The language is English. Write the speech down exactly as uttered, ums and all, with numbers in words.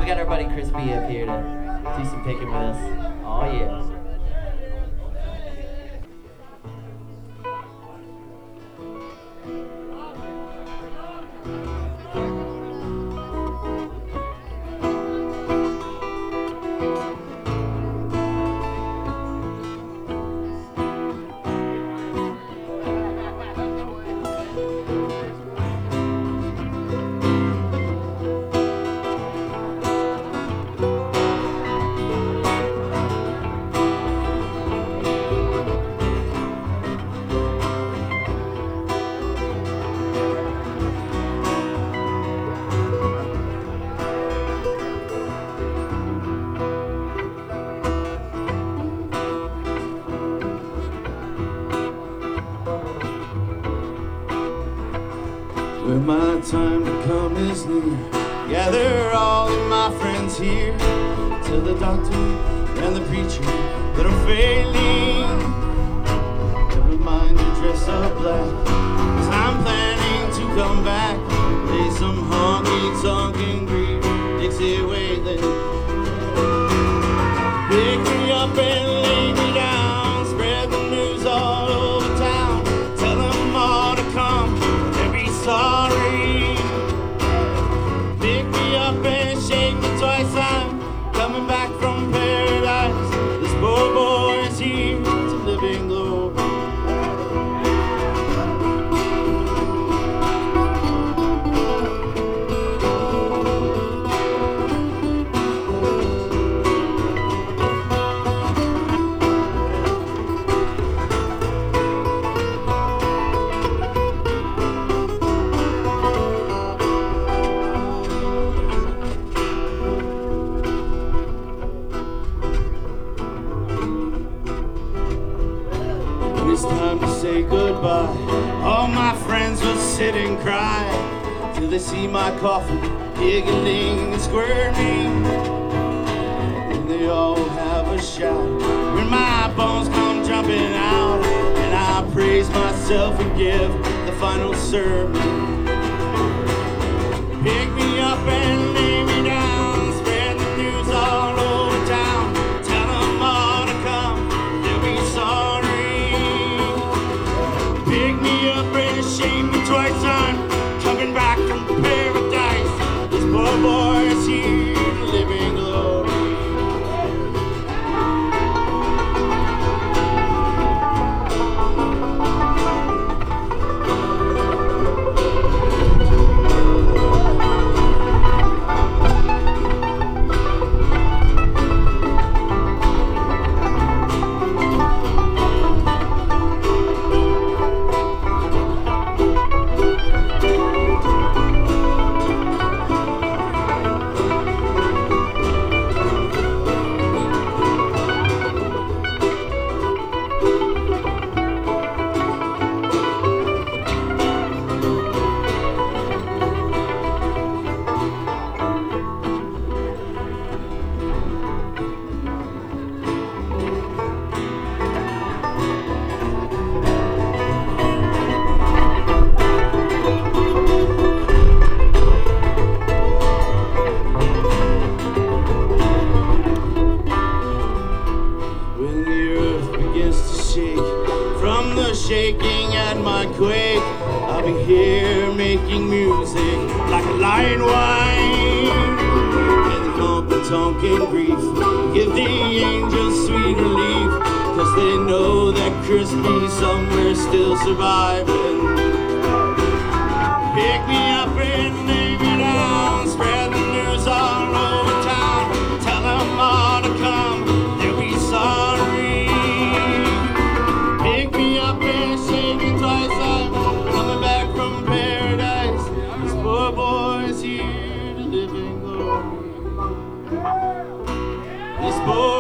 got our buddy Chris B up here to do some picking with us. Oh yeah. When my time to come is near, gather all of my friends here. Tell the doctor and the preacher that I'm failing. Never mind to dress up black, 'cause I'm planning to come back. Play some honky-tonk and green Dixie Waylon. Pick me up and lay me down, spread the news all over town. Tell them all to come and be sorry. Pick me up and shake me twice, I'm coming back from paradise. This poor boy is here to live in glory. It's time to say goodbye. All my friends will sit and cry till they see my coffin giggling and squirming. And they all have a shout when my bones come jumping out, and I praise myself and give the final sermon. Pick me up and lay me down, spread the news all over town. Tell them all to come, they'll be sorry. Pick me up and shake me twice, I'm coming back from paradise. This poor boy is here to live in glory. From the shaking and my quake, I'll be here making music like a lion wine. And honky-tonk and grief give the angels sweet relief, 'cause they know that Crispy somewhere still surviving. Pick me up and lay me down, spread the news all over town. Tell them all to come, they'll be sorry. Pick me up and shake me twice, I'm coming back from paradise. This poor boy's here to live in glory. This boy